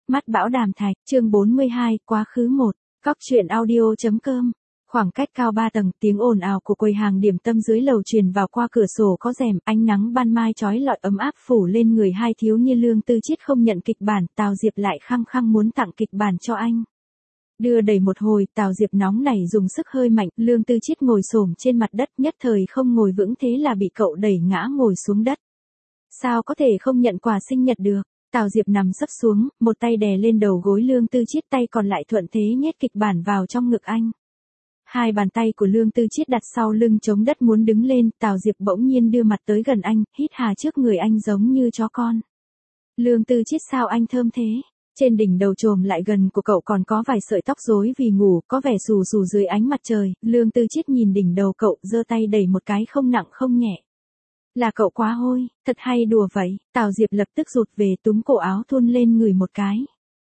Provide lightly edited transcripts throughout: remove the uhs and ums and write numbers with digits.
Mắt bão đàm thạch, chương 42, quá khứ 1, Cóc truyện audio.com. Khoảng cách cao 3 tầng, tiếng ồn ào của quầy hàng điểm tâm dưới lầu truyền vào qua cửa sổ có rèm, ánh nắng ban mai chói lọi ấm áp phủ lên người hai thiếu niên. Lương Tư Chiết không nhận kịch bản, Tào Diệp lại khăng khăng muốn tặng kịch bản cho anh. Đưa đẩy một hồi, Tào Diệp nóng nảy dùng sức hơi mạnh, Lương Tư Chiết ngồi xổm trên mặt đất, nhất thời không ngồi vững thế là bị cậu đẩy ngã ngồi xuống đất. Sao có thể không nhận quà sinh nhật được? Tào Diệp nằm sấp xuống, một tay đè lên đầu gối Lương Tư Chiết, tay còn lại thuận thế nhét kịch bản vào trong ngực anh. Hai bàn tay của Lương Tư Chiết đặt sau lưng chống đất muốn đứng lên, Tào Diệp bỗng nhiên đưa mặt tới gần anh, hít hà trước người anh giống như chó con. Lương Tư Chiết, sao anh thơm thế? Trên đỉnh đầu chồm lại gần của cậu còn có vài sợi tóc rối vì ngủ, có vẻ xù xù dưới ánh mặt trời. Lương Tư Chiết nhìn đỉnh đầu cậu, giơ tay đẩy một cái không nặng không nhẹ. Là cậu quá hôi, thật hay đùa vậy. Tào Diệp lập tức rụt về túm cổ áo thun lên người một cái.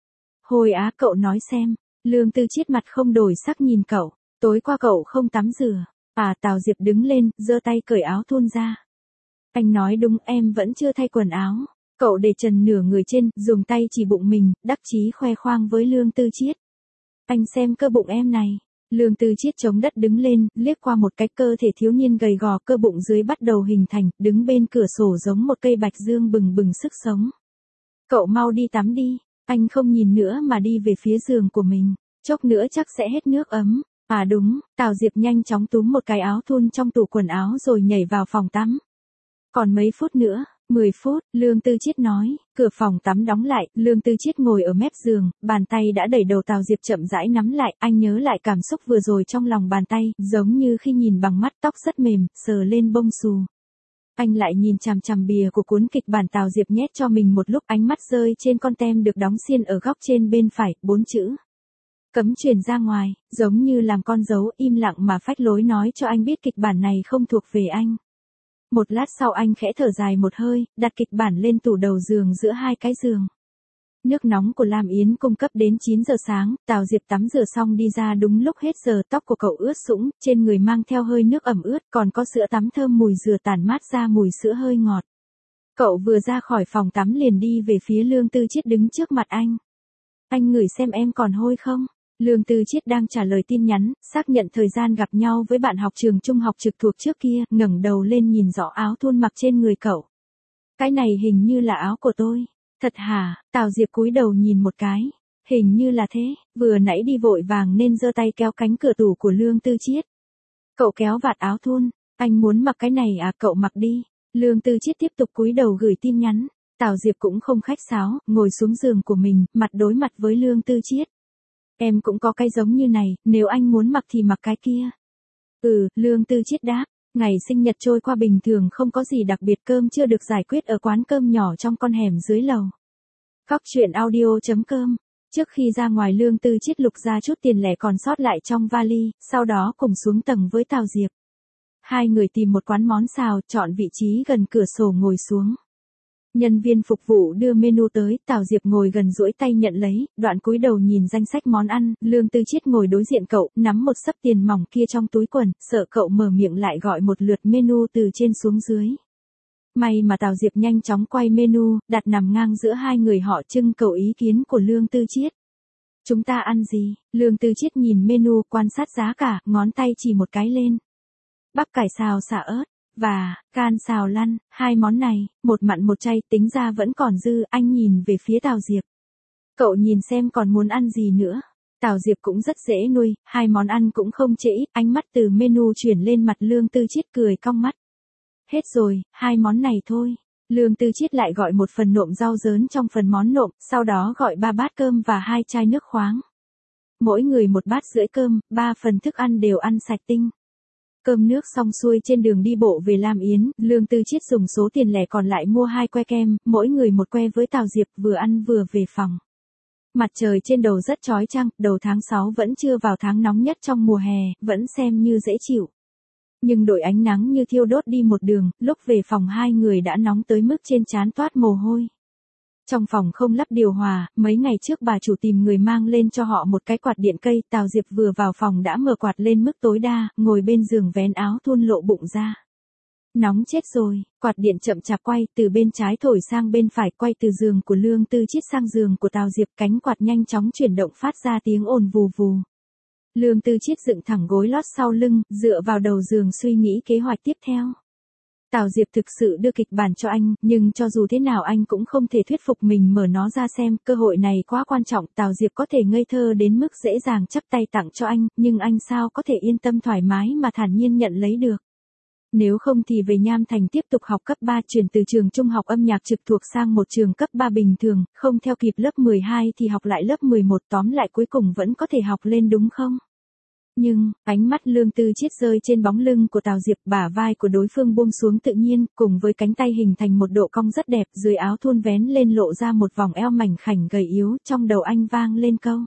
Hôi á, cậu nói xem. Lương Tư Chiết mặt không đổi sắc nhìn cậu. Tối qua cậu không tắm rửa. À, Tào Diệp đứng lên, giơ tay cởi áo thun ra. Anh nói đúng, em vẫn chưa thay quần áo. Cậu để trần nửa người trên, dùng tay chỉ bụng mình, đắc chí khoe khoang với Lương Tư Chiết. Anh xem cơ bụng em này. Lương Tư Chiết chống đất đứng lên, liếc qua một cái cơ thể thiếu niên gầy gò, cơ bụng dưới bắt đầu hình thành, đứng bên cửa sổ giống một cây bạch dương bừng bừng sức sống. Cậu mau đi tắm đi. Anh không nhìn nữa mà đi về phía giường của mình. Chốc nữa chắc sẽ hết nước ấm. À đúng, Tào Diệp nhanh chóng túm một cái áo thun trong tủ quần áo rồi nhảy vào phòng tắm. Còn mấy phút nữa, 10 phút, Lương Tư Chiết nói, cửa phòng tắm đóng lại, Lương Tư Chiết ngồi ở mép giường, bàn tay đã đẩy đầu Tào Diệp chậm rãi nắm lại, anh nhớ lại cảm xúc vừa rồi trong lòng bàn tay, giống như khi nhìn bằng mắt, tóc rất mềm, sờ lên bông xù. Anh lại nhìn chằm chằm bìa của cuốn kịch bản Tào Diệp nhét cho mình một lúc, ánh mắt rơi trên con tem được đóng xiên ở góc trên bên phải, 4 chữ. Cấm truyền ra ngoài, giống như làm con dấu im lặng mà phách lối nói cho anh biết kịch bản này không thuộc về anh. Một lát sau anh khẽ thở dài một hơi, đặt kịch bản lên tủ đầu giường giữa hai cái giường. Nước nóng của Lam Yến cung cấp đến 9 giờ sáng, Tào Diệp tắm rửa xong đi ra đúng lúc hết giờ, tóc của cậu ướt sũng, trên người mang theo hơi nước ẩm ướt, còn có sữa tắm thơm mùi dừa tản mát ra mùi sữa hơi ngọt. Cậu vừa ra khỏi phòng tắm liền đi về phía Lương Tư Chiết đứng trước mặt anh. Anh ngửi xem em còn hôi không? Lương Tư Chiết đang trả lời tin nhắn, xác nhận thời gian gặp nhau với bạn học trường trung học trực thuộc trước kia, ngẩng đầu lên nhìn rõ áo thun mặc trên người cậu. Cái này hình như là áo của tôi. Thật hả? Tào Diệp cúi đầu nhìn một cái. Hình như là thế, vừa nãy đi vội vàng nên giơ tay kéo cánh cửa tủ của Lương Tư Chiết. Cậu kéo vạt áo thun, anh muốn mặc cái này à, cậu mặc đi. Lương Tư Chiết tiếp tục cúi đầu gửi tin nhắn. Tào Diệp cũng không khách sáo, ngồi xuống giường của mình, mặt đối mặt với Lương Tư Chiết. Em cũng có cái giống như này, nếu anh muốn mặc thì mặc cái kia. Lương Tư Chiết đáp, ngày sinh nhật trôi qua bình thường không có gì đặc biệt, cơm chưa được giải quyết ở quán cơm nhỏ trong con hẻm dưới lầu. Cóc truyện audio.com. Trước khi ra ngoài Lương Tư Chiết lục ra chút tiền lẻ còn sót lại trong vali, sau đó cùng xuống tầng với Tào Diệp. Hai người tìm một quán món xào, chọn vị trí gần cửa sổ ngồi xuống. Nhân viên phục vụ đưa menu tới, Tào Diệp ngồi gần duỗi tay nhận lấy, đoạn cúi đầu nhìn danh sách món ăn, Lương Tư Chiết ngồi đối diện cậu, nắm một xấp tiền mỏng kia trong túi quần, sợ cậu mở miệng lại gọi một lượt menu từ trên xuống dưới. May mà Tào Diệp nhanh chóng quay menu, đặt nằm ngang giữa hai người họ, trưng cầu ý kiến của Lương Tư Chiết. Chúng ta ăn gì? Lương Tư Chiết nhìn menu, quan sát giá cả, ngón tay chỉ một cái lên. Bắp cải xào xả ớt. Và, can xào lăn, hai món này, một mặn một chay, tính ra vẫn còn dư, anh nhìn về phía Tào Diệp. Cậu nhìn xem còn muốn ăn gì nữa. Tào Diệp cũng rất dễ nuôi, hai món ăn cũng không trễ, ánh mắt từ menu chuyển lên mặt Lương Tư Chiết cười cong mắt. Hết rồi, hai món này thôi. Lương Tư Chiết lại gọi một phần nộm rau dớn trong phần món nộm, sau đó gọi 3 bát cơm và 2 chai nước khoáng. Mỗi người một bát rưỡi cơm, 3 phần thức ăn đều ăn sạch tinh. Cơm nước xong xuôi trên đường đi bộ về Lam Yến, Lương Tư Chiết dùng số tiền lẻ còn lại mua 2 que kem, mỗi người một que với Tào Diệp, vừa ăn vừa về phòng. Mặt trời trên đầu rất chói chang, đầu tháng 6 vẫn chưa vào tháng nóng nhất trong mùa hè, vẫn xem như dễ chịu. Nhưng đội ánh nắng như thiêu đốt đi một đường, lúc về phòng hai người đã nóng tới mức trên trán toát mồ hôi. Trong phòng không lắp điều hòa, mấy ngày trước bà chủ tìm người mang lên cho họ một cái quạt điện cây, Tào Diệp vừa vào phòng đã mở quạt lên mức tối đa, ngồi bên giường vén áo thun lộ bụng ra. Nóng chết rồi, quạt điện chậm chạp quay từ bên trái thổi sang bên phải, quay từ giường của Lương Tư Chiết sang giường của Tào Diệp, cánh quạt nhanh chóng chuyển động phát ra tiếng ồn vù vù. Lương Tư Chiết dựng thẳng gối lót sau lưng, dựa vào đầu giường suy nghĩ kế hoạch tiếp theo. Tào Diệp thực sự đưa kịch bản cho anh, nhưng cho dù thế nào anh cũng không thể thuyết phục mình mở nó ra xem, cơ hội này quá quan trọng, Tào Diệp có thể ngây thơ đến mức dễ dàng chắp tay tặng cho anh, nhưng anh sao có thể yên tâm thoải mái mà thản nhiên nhận lấy được. Nếu không thì về Nham Thành tiếp tục học cấp 3, chuyển từ trường trung học âm nhạc trực thuộc sang một trường cấp 3 bình thường, không theo kịp lớp 12 thì học lại lớp 11, tóm lại cuối cùng vẫn có thể học lên đúng không? Nhưng, ánh mắt Lương Tư Chiết rơi trên bóng lưng của Tào Diệp, bả vai của đối phương buông xuống tự nhiên, cùng với cánh tay hình thành một độ cong rất đẹp, dưới áo thun vén lên lộ ra một vòng eo mảnh khảnh gầy yếu, trong đầu anh vang lên câu: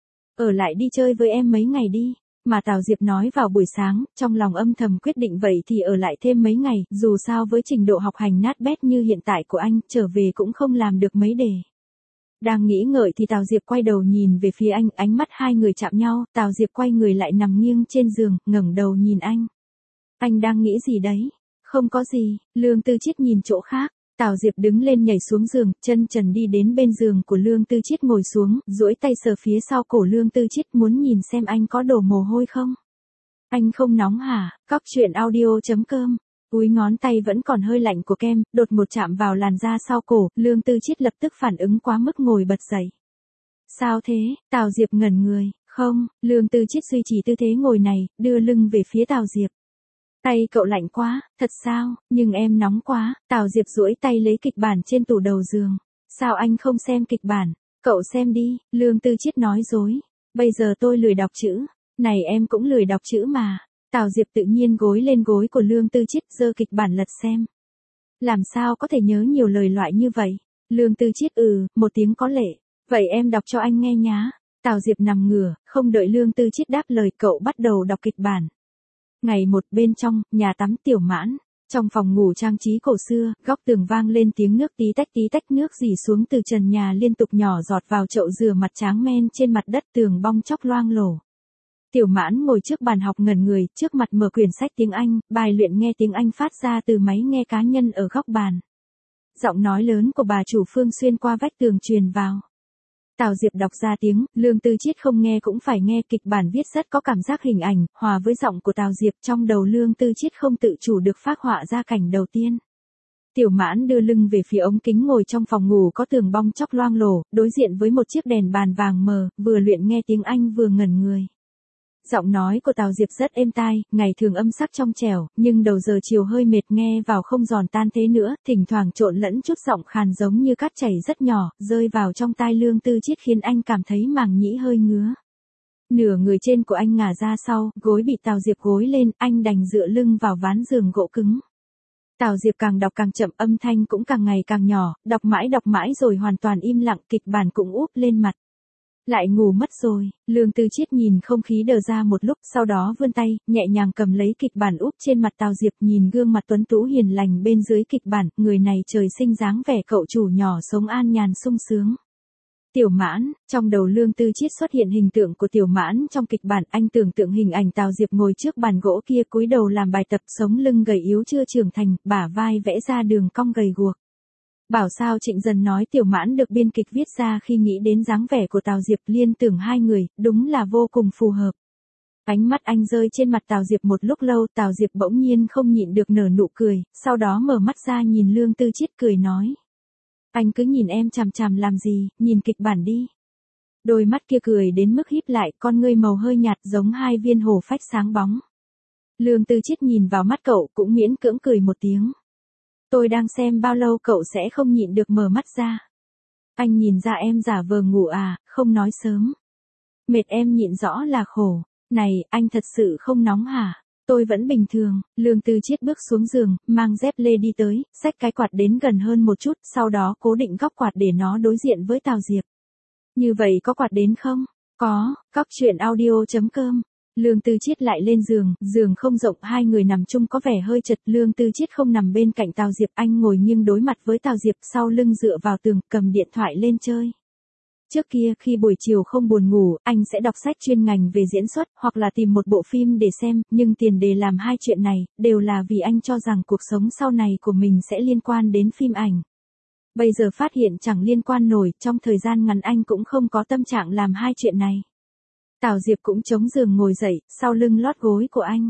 ở lại đi chơi với em mấy ngày đi. Mà Tào Diệp nói vào buổi sáng, trong lòng âm thầm quyết định vậy thì ở lại thêm mấy ngày, dù sao với trình độ học hành nát bét như hiện tại của anh, trở về cũng không làm được mấy đề. Đang nghĩ ngợi thì Tào Diệp quay đầu nhìn về phía anh, ánh mắt hai người chạm nhau, Tào Diệp quay người lại nằm nghiêng trên giường, ngẩng đầu nhìn anh. Anh đang nghĩ gì đấy? Không có gì, Lương Tư Chiết nhìn chỗ khác. Tào Diệp đứng lên nhảy xuống giường, chân trần đi đến bên giường của Lương Tư Chiết ngồi xuống, duỗi tay sờ phía sau cổ Lương Tư Chiết, muốn nhìn xem anh có đổ mồ hôi không. Anh không nóng hả? Cóc truyện audio.com. Cúi ngón tay vẫn còn hơi lạnh của kem, đột một chạm vào làn da sau cổ, Lương Tư Chiết lập tức phản ứng quá mức ngồi bật dậy. Sao thế? Tào Diệp ngẩn người. Không, Lương Tư Chiết duy trì tư thế ngồi này, đưa lưng về phía Tào Diệp. Tay cậu lạnh quá, thật sao, nhưng em nóng quá. Tào Diệp duỗi tay lấy kịch bản trên tủ đầu giường. Sao anh không xem kịch bản? Cậu xem đi, Lương Tư Chiết nói dối. Bây giờ tôi lười đọc chữ. Này em cũng lười đọc chữ mà. Tào Diệp tự nhiên gối lên gối của Lương Tư Chiết, giơ kịch bản lật xem. Làm sao có thể nhớ nhiều lời loại như vậy? Lương Tư Chiết một tiếng có lệ. Vậy em đọc cho anh nghe nhá. Tào Diệp nằm ngửa, không đợi Lương Tư Chiết đáp lời, cậu bắt đầu đọc kịch bản. Ngày 1, bên trong, nhà tắm Tiểu Mãn. Trong phòng ngủ trang trí cổ xưa, góc tường vang lên tiếng nước tí tách nước rỉ xuống từ trần nhà liên tục nhỏ giọt vào chậu rửa mặt tráng men trên mặt đất, tường bong chóc loang lổ. Tiểu Mãn ngồi trước bàn học ngẩn người, trước mặt mở quyển sách tiếng Anh, bài luyện nghe tiếng Anh phát ra từ máy nghe cá nhân ở góc bàn. Giọng nói lớn của bà chủ Phương xuyên qua vách tường truyền vào. Tào Diệp đọc ra tiếng, Lương Tư Chiết không nghe cũng phải nghe, kịch bản viết rất có cảm giác hình ảnh, hòa với giọng của Tào Diệp, trong đầu Lương Tư Chiết không tự chủ được phác họa ra cảnh đầu tiên. Tiểu Mãn đưa lưng về phía ống kính ngồi trong phòng ngủ có tường bong chóc loang lổ, đối diện với một chiếc đèn bàn vàng mờ, vừa luyện nghe tiếng Anh vừa ngẩn người. Giọng nói của Tào Diệp rất êm tai, ngày thường âm sắc trong trẻo, nhưng đầu giờ chiều hơi mệt, nghe vào không giòn tan thế nữa, thỉnh thoảng trộn lẫn chút giọng khàn giống như cát chảy rất nhỏ, rơi vào trong tai Lương Tư Chiết khiến anh cảm thấy màng nhĩ hơi ngứa. Nửa người trên của anh ngả ra sau, gối bị Tào Diệp gối lên, anh đành dựa lưng vào ván giường gỗ cứng. Tào Diệp càng đọc càng chậm, âm thanh cũng càng ngày càng nhỏ, đọc mãi rồi hoàn toàn im lặng, kịch bản cũng úp lên mặt. Lại ngủ mất rồi, Lương Tư Chiết nhìn không khí đờ ra một lúc, sau đó vươn tay, nhẹ nhàng cầm lấy kịch bản úp trên mặt Tào Diệp, nhìn gương mặt tuấn tú hiền lành bên dưới kịch bản, người này trời sinh dáng vẻ cậu chủ nhỏ sống an nhàn sung sướng. Tiểu Mãn, trong đầu Lương Tư Chiết xuất hiện hình tượng của Tiểu Mãn trong kịch bản, anh tưởng tượng hình ảnh Tào Diệp ngồi trước bàn gỗ kia cúi đầu làm bài tập, sống lưng gầy yếu chưa trưởng thành, bả vai vẽ ra đường cong gầy guộc. Bảo sao Trịnh Dần nói Tiểu Mãn được biên kịch viết ra khi nghĩ đến dáng vẻ của Tào Diệp, liên tưởng hai người, đúng là vô cùng phù hợp. Ánh mắt anh rơi trên mặt Tào Diệp một lúc lâu, Tào Diệp bỗng nhiên không nhịn được nở nụ cười, sau đó mở mắt ra nhìn Lương Tư Chiết cười nói. Anh cứ nhìn em chằm chằm làm gì, nhìn kịch bản đi. Đôi mắt kia cười đến mức híp lại, con ngươi màu hơi nhạt giống hai viên hồ phách sáng bóng. Lương Tư Chiết nhìn vào mắt cậu cũng miễn cưỡng cười một tiếng. Tôi đang xem bao lâu cậu sẽ không nhịn được mở mắt ra. Anh nhìn ra em giả vờ ngủ à, không nói sớm. Mệt em nhịn rõ là khổ. Này, anh thật sự không nóng hả? Tôi vẫn bình thường. Lương Tư Chiết bước xuống giường, mang dép lê đi tới, xách cái quạt đến gần hơn một chút, sau đó cố định góc quạt để nó đối diện với Tào Diệp. Như vậy có quạt đến không? Có, cóc truyện audio.com. Lương Tư Chiết lại lên giường, giường không rộng, hai người nằm chung có vẻ hơi chật, Lương Tư Chiết không nằm bên cạnh Tào Diệp, anh ngồi nghiêng đối mặt với Tào Diệp, sau lưng dựa vào tường, cầm điện thoại lên chơi. Trước kia khi buổi chiều không buồn ngủ, anh sẽ đọc sách chuyên ngành về diễn xuất, hoặc là tìm một bộ phim để xem, nhưng tiền đề làm hai chuyện này, đều là vì anh cho rằng cuộc sống sau này của mình sẽ liên quan đến phim ảnh. Bây giờ phát hiện chẳng liên quan nổi, trong thời gian ngắn anh cũng không có tâm trạng làm hai chuyện này. Tào Diệp cũng chống giường ngồi dậy, sau lưng lót gối của anh.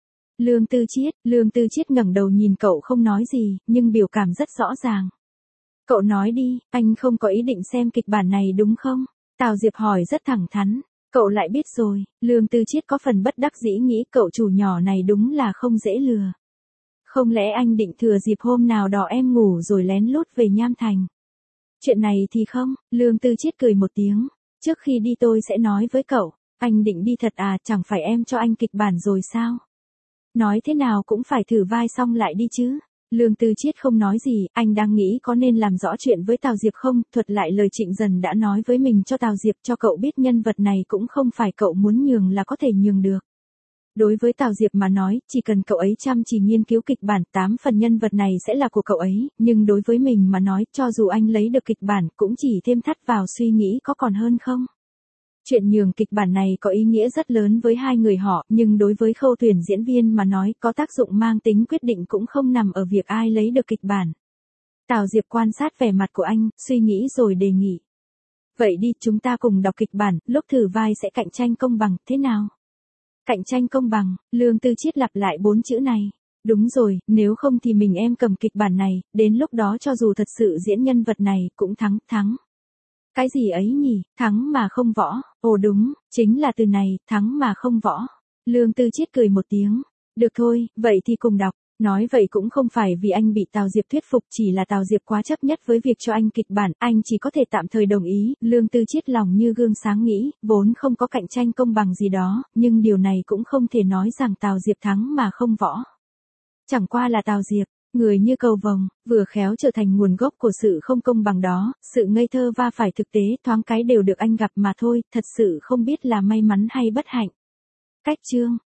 Lương Tư Chiết ngẩng đầu nhìn cậu không nói gì, nhưng biểu cảm rất rõ ràng. Cậu nói đi, anh không có ý định xem kịch bản này đúng không? Tào Diệp hỏi rất thẳng thắn. Cậu lại biết rồi, Lương Tư Chiết có phần bất đắc dĩ nghĩ cậu chủ nhỏ này đúng là không dễ lừa. Không lẽ anh định thừa dịp hôm nào đó em ngủ rồi lén lút về Nham Thành? Chuyện này thì không, Lương Tư Chiết cười một tiếng. Trước khi đi tôi sẽ nói với cậu. Anh định đi thật à, chẳng phải em cho anh kịch bản rồi sao? Nói thế nào cũng phải thử vai xong lại đi chứ. Lương Tư Chiết không nói gì, anh đang nghĩ có nên làm rõ chuyện với Tào Diệp không, thuật lại lời Trịnh Dần đã nói với mình cho Tào Diệp, cho cậu biết nhân vật này cũng không phải cậu muốn nhường là có thể nhường được. Đối với Tào Diệp mà nói, chỉ cần cậu ấy chăm chỉ nghiên cứu kịch bản, 8 phần nhân vật này sẽ là của cậu ấy, nhưng đối với mình mà nói, cho dù anh lấy được kịch bản, cũng chỉ thêm thắt vào suy nghĩ có còn hơn không. Chuyện nhường kịch bản này có ý nghĩa rất lớn với hai người họ, nhưng đối với khâu tuyển diễn viên mà nói, có tác dụng mang tính quyết định cũng không nằm ở việc ai lấy được kịch bản. Tào Diệp quan sát vẻ mặt của anh, suy nghĩ rồi đề nghị. Vậy đi, chúng ta cùng đọc kịch bản, lúc thử vai sẽ cạnh tranh công bằng, thế nào? Cạnh tranh công bằng, Lương Tư Chiết lặp lại 4 chữ này. Đúng rồi, nếu không thì mình em cầm kịch bản này, đến lúc đó cho dù thật sự diễn nhân vật này, cũng thắng. Cái gì ấy nhỉ, thắng mà không võ, ồ đúng, chính là từ này, thắng mà không võ. Lương Tư Chiết cười một tiếng, được thôi, vậy thì cùng đọc. Nói vậy cũng không phải vì anh bị Tào Diệp thuyết phục, chỉ là Tào Diệp quá chấp nhất với việc cho anh kịch bản, anh chỉ có thể tạm thời đồng ý. Lương Tư Chiết lòng như gương sáng nghĩ, vốn không có cạnh tranh công bằng gì đó, nhưng điều này cũng không thể nói rằng Tào Diệp thắng mà không võ. Chẳng qua là Tào Diệp, người như cầu vồng, vừa khéo trở thành nguồn gốc của sự không công bằng đó, sự ngây thơ va phải thực tế, thoáng cái đều được anh gặp mà thôi, thật sự không biết là may mắn hay bất hạnh. Cách chương